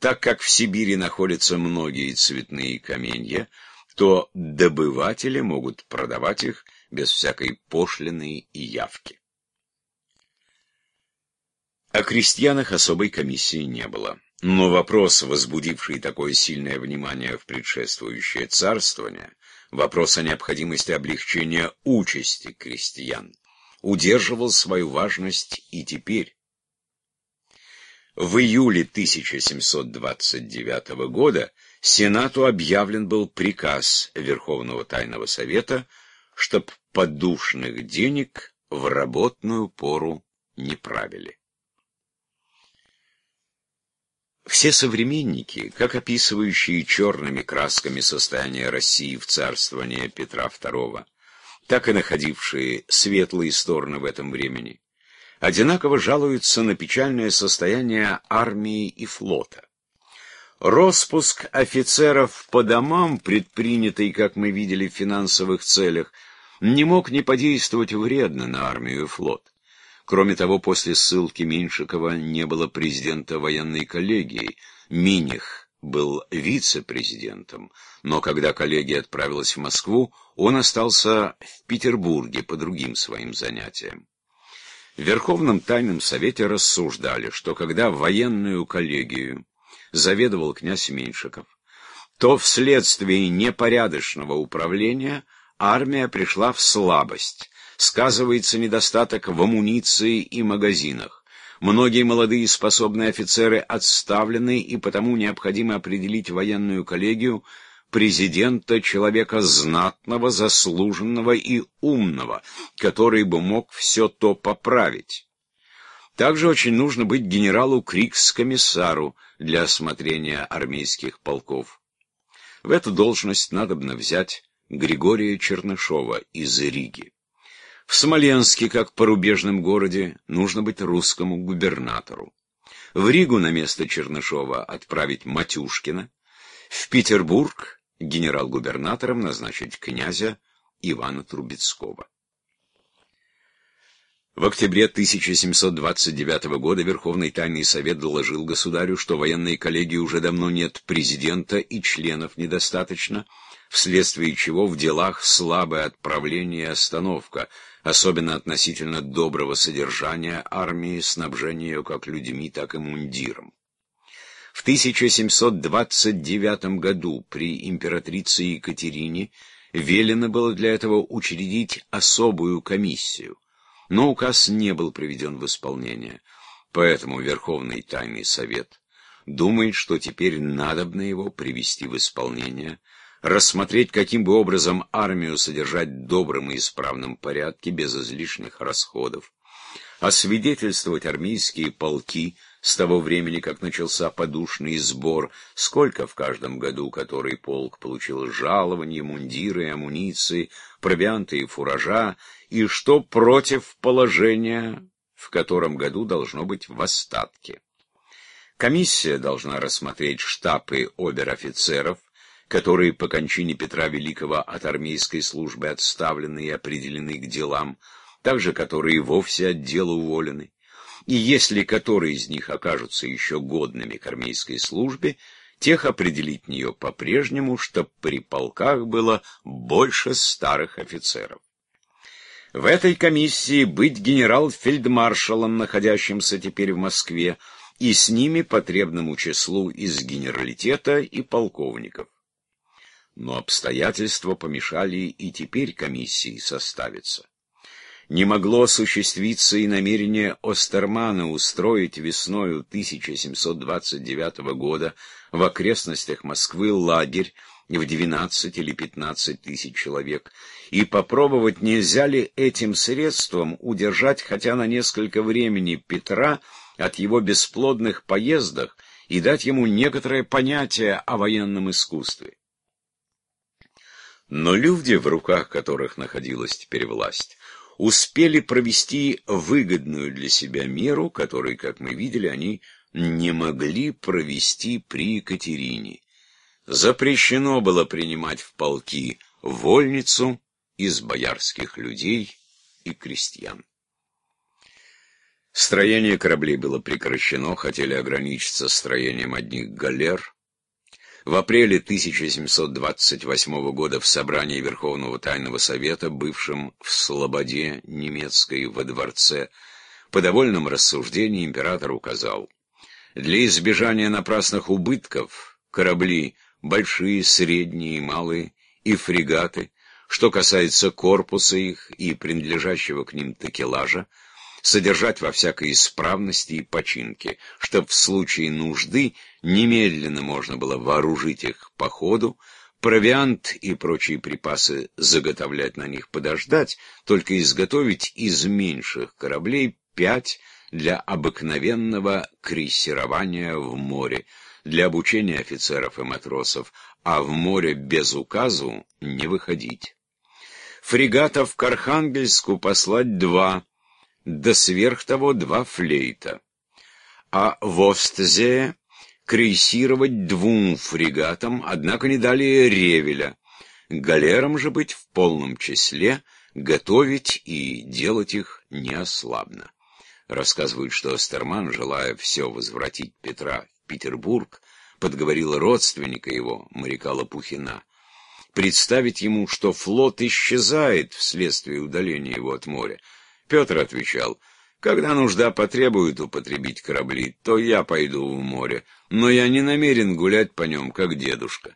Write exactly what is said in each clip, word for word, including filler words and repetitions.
Так как в Сибири находятся многие цветные каменья, то добыватели могут продавать их без всякой пошлины и явки. О крестьянах особой комиссии не было. Но вопрос, возбудивший такое сильное внимание в предшествующее царствование, вопрос о необходимости облегчения участи крестьян, удерживал свою важность и теперь. В июле тысяча семьсот двадцать девятого года Сенату объявлен был приказ Верховного Тайного Совета, чтоб подушных денег в работную пору не правили. Все современники, как описывающие черными красками состояние России в царствовании Петра второго, так и находившие светлые стороны в этом времени, одинаково жалуются на печальное состояние армии и флота. Роспуск офицеров по домам, предпринятый, как мы видели, в финансовых целях, не мог не подействовать вредно на армию и флот. Кроме того, после ссылки Меньшикова не было президента военной коллегии. Миних был вице-президентом, но когда коллегия отправилась в Москву, он остался в Петербурге по другим своим занятиям. В Верховном Тайном Совете рассуждали, что когда военную коллегию заведовал князь Меньшиков, то вследствие непорядочного управления армия пришла в слабость. Сказывается недостаток в амуниции и магазинах. Многие молодые способные офицеры отставлены, и потому необходимо определить военную коллегию президента, человека знатного, заслуженного и умного, который бы мог все то поправить. Также очень нужно быть генералу Крикс-комиссару для осмотрения армейских полков. В эту должность надобно взять Григория Чернышова из Риги. В Смоленске, как порубежном городе, нужно быть русскому губернатору. В Ригу на место Чернышова отправить Матюшкина. В Петербург генерал-губернатором назначить князя Ивана Трубецкого. В октябре тысяча семьсот двадцать девятого года Верховный Тайный Совет доложил государю, что военной коллегии уже давно нет президента и членов недостаточно, вследствие чего в делах слабое отправление и остановка, особенно относительно доброго содержания армии, снабжения ее как людьми, так и мундиром. В тысяча семьсот двадцать девятом году при императрице Екатерине велено было для этого учредить особую комиссию, но указ не был приведен в исполнение, поэтому Верховный Тайный Совет думает, что теперь надобно его привести в исполнение, рассмотреть, каким бы образом армию содержать в добром и исправном порядке, без излишних расходов, освидетельствовать армейские полки с того времени, как начался подушный сбор, сколько в каждом году который полк получил жалования, мундиры, амуниции, провианты и фуража, и что против положения, в котором году должно быть в остатке. Комиссия должна рассмотреть штабы обер-офицеров, которые по кончине Петра Великого от армейской службы отставлены и определены к делам, также которые вовсе от дела уволены, и если которые из них окажутся еще годными к армейской службе, тех определить в нее по-прежнему, чтоб при полках было больше старых офицеров. В этой комиссии быть генерал-фельдмаршалом, находящимся теперь в Москве, и с ними потребному числу из генералитета и полковников. Но обстоятельства помешали и теперь комиссии составиться. Не могло осуществиться и намерение Остермана устроить весною тысяча семьсот двадцать девятого года в окрестностях Москвы лагерь в двенадцать или пятнадцать тысяч человек, и попробовать, нельзя ли этим средством удержать хотя на несколько времени Петра от его бесплодных поездок и дать ему некоторое понятие о военном искусстве. Но люди, в руках которых находилась теперь власть, успели провести выгодную для себя меру, которой, как мы видели, они не могли провести при Екатерине. Запрещено было принимать в полки вольницу из боярских людей и крестьян. Строение кораблей было прекращено, хотели ограничиться строением одних галер. В апреле тысяча семьсот двадцать восьмого года в собрании Верховного Тайного Совета, бывшем в Слободе немецкой во дворце, по довольном рассуждении император указал: для избежания напрасных убытков корабли большие, средние и малые и фрегаты, что касается корпуса их и принадлежащего к ним такелажа, содержать во всякой исправности и починке, чтоб в случае нужды немедленно можно было вооружить их по ходу, провиант и прочие припасы заготовлять на них подождать, только изготовить из меньших кораблей пять для обыкновенного крейсирования в море, для обучения офицеров и матросов, а в море без указу не выходить. Фрегатов к Архангельску послать два, да сверх того два флейта, а в Остзее крейсировать двум фрегатам, однако не далее Ревеля, галерам же быть в полном числе, готовить и делать их неослабно. Рассказывают, что Остерман, желая все возвратить Петра в Петербург, подговорил родственника его, моряка Лопухина, представить ему, что флот исчезает вследствие удаления его от моря. Петр отвечал: когда нужда потребует употребить корабли, то я пойду в море, но я не намерен гулять по нем, как дедушка.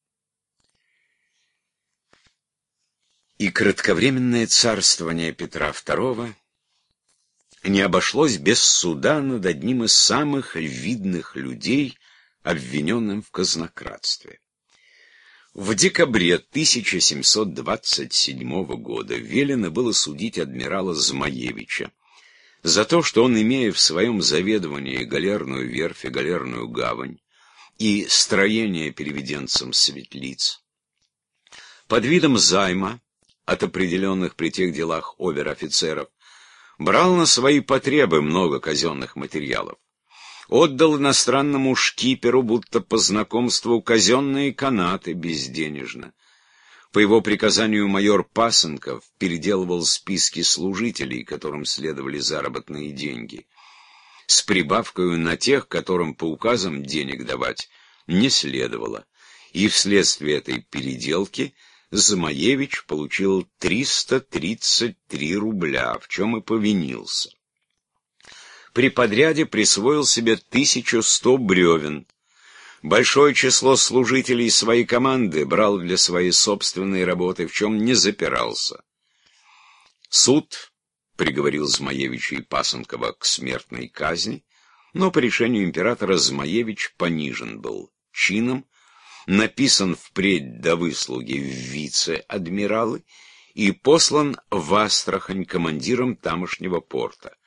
И кратковременное царствование Петра второго не обошлось без суда над одним из самых видных людей, обвиненным в казнократстве. В декабре тысяча семьсот двадцать седьмого года велено было судить адмирала Змаевича за то, что он, имея в своем заведовании галерную верфь и галерную гавань и строение переведенцам светлиц, под видом займа от определенных при тех делах обер-офицеров брал на свои потребы много казенных материалов, отдал иностранному шкиперу, будто по знакомству, казенные канаты безденежно. По его приказанию майор Пасынков переделывал списки служителей, которым следовали заработные деньги, с прибавкою на тех, которым по указам денег давать не следовало, и вследствие этой переделки Змаевич получил триста тридцать три рубля, в чем и повинился. При подряде присвоил себе тысячу сто бревен. Большое число служителей своей команды брал для своей собственной работы, в чем не запирался. Суд приговорил Змаевича и Пасынкова к смертной казни, но по решению императора Змаевич понижен был чином, написан впредь до выслуги в вице-адмиралы и послан в Астрахань командиром тамошнего порта.